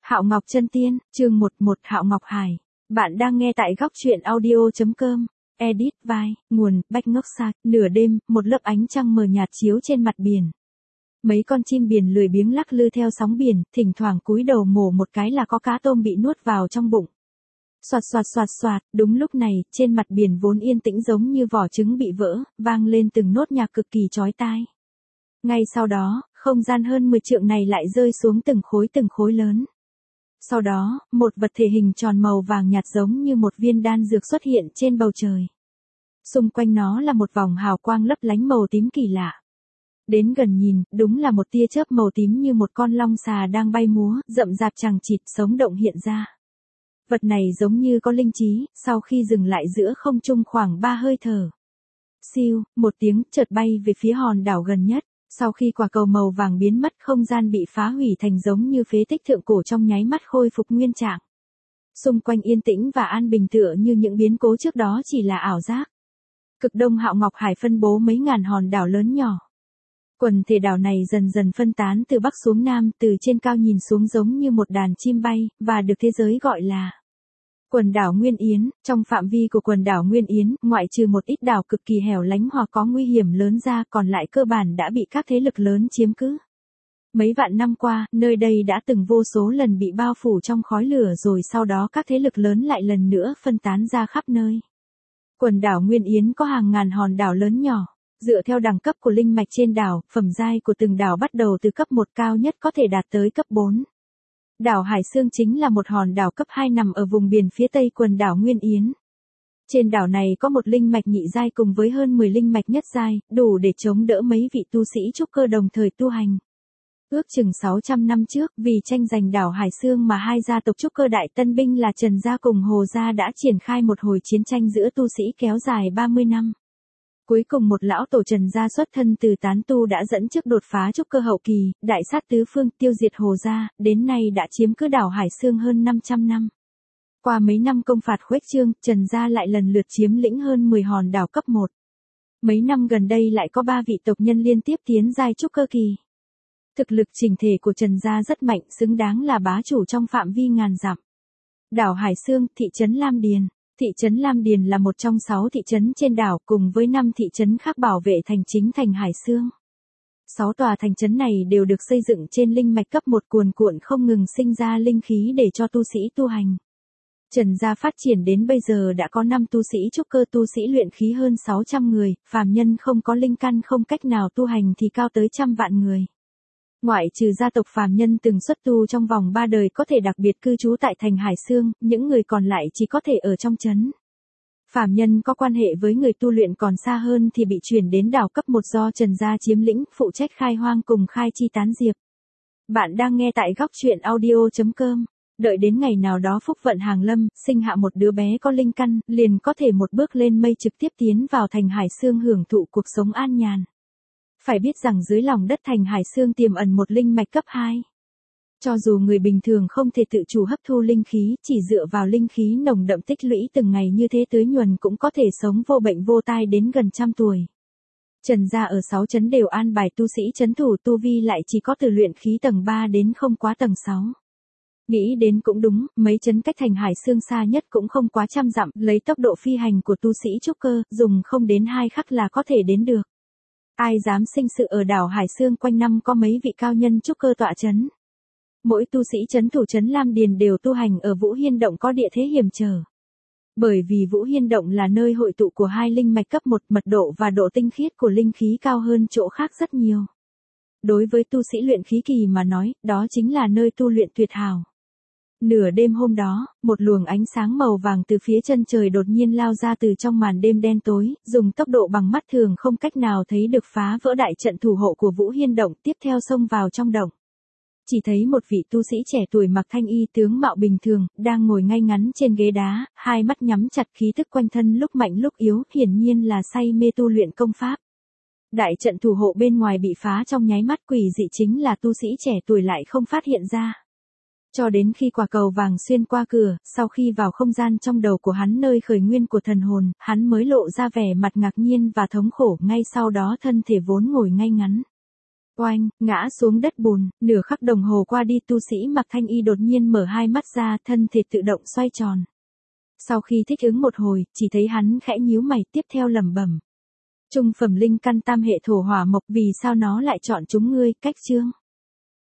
Hạo Ngọc Chân Tiên, chương 11 Hạo Ngọc Hải. Bạn đang nghe tại góc truyện audio.com. Edit vai, nguồn, Bách Ngốc Sạc. Nửa đêm, một lớp ánh trăng mờ nhạt chiếu trên mặt biển. Mấy con chim biển lười biếng lắc lư theo sóng biển, thỉnh thoảng cúi đầu mổ một cái là có cá tôm bị nuốt vào trong bụng. Xoạt xoạt xoạt xoạt, đúng lúc này, trên mặt biển vốn yên tĩnh giống như vỏ trứng bị vỡ, vang lên từng nốt nhạc cực kỳ chói tai. Ngay sau đó, không gian hơn 10 trượng này lại rơi xuống từng khối lớn. Sau đó, một vật thể hình tròn màu vàng nhạt giống như một viên đan dược xuất hiện trên bầu trời. Xung quanh nó là một vòng hào quang lấp lánh màu tím kỳ lạ. Đến gần nhìn, đúng là một tia chớp màu tím như một con long xà đang bay múa, rậm rạp chằng chịt, sống động hiện ra. Vật này giống như có linh trí, sau khi dừng lại giữa không trung khoảng 3 hơi thở. Siêu, một tiếng, chợt bay về phía hòn đảo gần nhất. Sau khi quả cầu màu vàng biến mất, không gian bị phá hủy thành giống như phế tích thượng cổ trong nháy mắt khôi phục nguyên trạng. Xung quanh yên tĩnh và an bình tựa như những biến cố trước đó chỉ là ảo giác. Cực đông Hạo Ngọc Hải phân bố mấy ngàn hòn đảo lớn nhỏ. Quần thể đảo này dần dần phân tán từ bắc xuống nam, từ trên cao nhìn xuống giống như một đàn chim bay, và được thế giới gọi là quần đảo Nguyên Yến. Trong phạm vi của quần đảo Nguyên Yến, ngoại trừ một ít đảo cực kỳ hẻo lánh hoặc có nguy hiểm lớn ra, còn lại cơ bản đã bị các thế lực lớn chiếm cứ. Mấy vạn năm qua, nơi đây đã từng vô số lần bị bao phủ trong khói lửa rồi sau đó các thế lực lớn lại lần nữa phân tán ra khắp nơi. Quần đảo Nguyên Yến có hàng ngàn hòn đảo lớn nhỏ. Dựa theo đẳng cấp của linh mạch trên đảo, phẩm giai của từng đảo bắt đầu từ cấp 1 cao nhất có thể đạt tới cấp 4. Đảo Hải Sương chính là một hòn đảo cấp 2 nằm ở vùng biển phía tây quần đảo Nguyên Yến. Trên đảo này có một linh mạch nhị giai cùng với hơn 10 linh mạch nhất giai, đủ để chống đỡ mấy vị tu sĩ trúc cơ đồng thời tu hành. Ước chừng 600 năm trước, vì tranh giành đảo Hải Sương mà hai gia tộc trúc cơ đại tân binh là Trần gia cùng Hồ gia đã triển khai một hồi chiến tranh giữa tu sĩ kéo dài 30 năm. Cuối cùng một lão tổ Trần gia xuất thân từ tán tu đã dẫn trước đột phá trúc cơ hậu kỳ, đại sát tứ phương, tiêu diệt Hồ gia, đến nay đã chiếm cứ đảo Hải Sương hơn 500 năm. Qua mấy năm công phạt khuếch trương, Trần gia lại lần lượt chiếm lĩnh hơn 10 hòn đảo cấp 1. Mấy năm gần đây lại có 3 vị tộc nhân liên tiếp tiến giai trúc cơ kỳ. Thực lực chỉnh thể của Trần gia rất mạnh, xứng đáng là bá chủ trong phạm vi ngàn dặm. Đảo Hải Sương, thị trấn Lam Điền. Thị trấn Lam Điền là một trong 6 thị trấn trên đảo cùng với 5 thị trấn khác bảo vệ thành chính thành Hải Sương. 6 tòa thành trấn này đều được xây dựng trên linh mạch cấp 1 cuồn cuộn không ngừng sinh ra linh khí để cho tu sĩ tu hành. Trần gia phát triển đến bây giờ đã có 5 tu sĩ trúc cơ, tu sĩ luyện khí hơn 600 người, phàm nhân không có linh căn không cách nào tu hành thì cao tới trăm vạn người. Ngoại trừ gia tộc phàm nhân từng xuất tu trong vòng 3 đời có thể đặc biệt cư trú tại thành Hải Sương, những người còn lại chỉ có thể ở trong trấn. Phàm nhân có quan hệ với người tu luyện còn xa hơn thì bị chuyển đến đảo cấp 1 do Trần gia chiếm lĩnh, phụ trách khai hoang cùng khai chi tán diệp. Bạn đang nghe tại góc truyện audio.com. Đợi đến ngày nào đó phúc vận hàng lâm, sinh hạ một đứa bé có linh căn, liền có thể một bước lên mây trực tiếp tiến vào thành Hải Sương hưởng thụ cuộc sống an nhàn. Phải biết rằng dưới lòng đất thành Hải Sương tiềm ẩn một linh mạch cấp 2. Cho dù người bình thường không thể tự chủ hấp thu linh khí, chỉ dựa vào linh khí nồng đậm tích lũy từng ngày như thế tưới nhuần cũng có thể sống vô bệnh vô tai đến gần trăm tuổi. Trần gia ở 6 trấn đều an bài tu sĩ trấn thủ, tu vi lại chỉ có từ luyện khí tầng 3 đến không quá tầng 6. Nghĩ đến cũng đúng, mấy trấn cách thành Hải Sương xa nhất cũng không quá trăm dặm, lấy tốc độ phi hành của tu sĩ trúc cơ, dùng không đến 2 khắc là có thể đến được. Ai dám sinh sự ở đảo Hải Sương, quanh năm có mấy vị cao nhân trúc cơ tọa trấn. Mỗi tu sĩ trấn thủ trấn Lam Điền đều tu hành ở Vũ Hiên Động có địa thế hiểm trở. Bởi vì Vũ Hiên Động là nơi hội tụ của 2 linh mạch cấp 1, mật độ và độ tinh khiết của linh khí cao hơn chỗ khác rất nhiều. Đối với tu sĩ luyện khí kỳ mà nói, đó chính là nơi tu luyện tuyệt hảo. Nửa đêm hôm đó, một luồng ánh sáng màu vàng từ phía chân trời đột nhiên lao ra từ trong màn đêm đen tối, dùng tốc độ bằng mắt thường không cách nào thấy được phá vỡ đại trận thủ hộ của Vũ Hiên Động, tiếp theo xông vào trong động. Chỉ thấy một vị tu sĩ trẻ tuổi mặc thanh y tướng mạo bình thường, đang ngồi ngay ngắn trên ghế đá, hai mắt nhắm chặt, khí tức quanh thân lúc mạnh lúc yếu, hiển nhiên là say mê tu luyện công pháp. Đại trận thủ hộ bên ngoài bị phá trong nháy mắt, quỷ dị chính là tu sĩ trẻ tuổi lại không phát hiện ra. Cho đến khi quả cầu vàng xuyên qua cửa, sau khi vào không gian trong đầu của hắn nơi khởi nguyên của thần hồn, hắn mới lộ ra vẻ mặt ngạc nhiên và thống khổ, ngay sau đó thân thể vốn ngồi ngay ngắn. Oanh, ngã xuống đất bùn, nửa khắc đồng hồ qua đi tu sĩ mặc thanh y đột nhiên mở hai mắt ra, thân thể tự động xoay tròn. Sau khi thích ứng một hồi, chỉ thấy hắn khẽ nhíu mày tiếp theo lẩm bẩm. Trung phẩm linh căn tam hệ thổ hỏa mộc, vì sao nó lại chọn chúng ngươi, cách chương.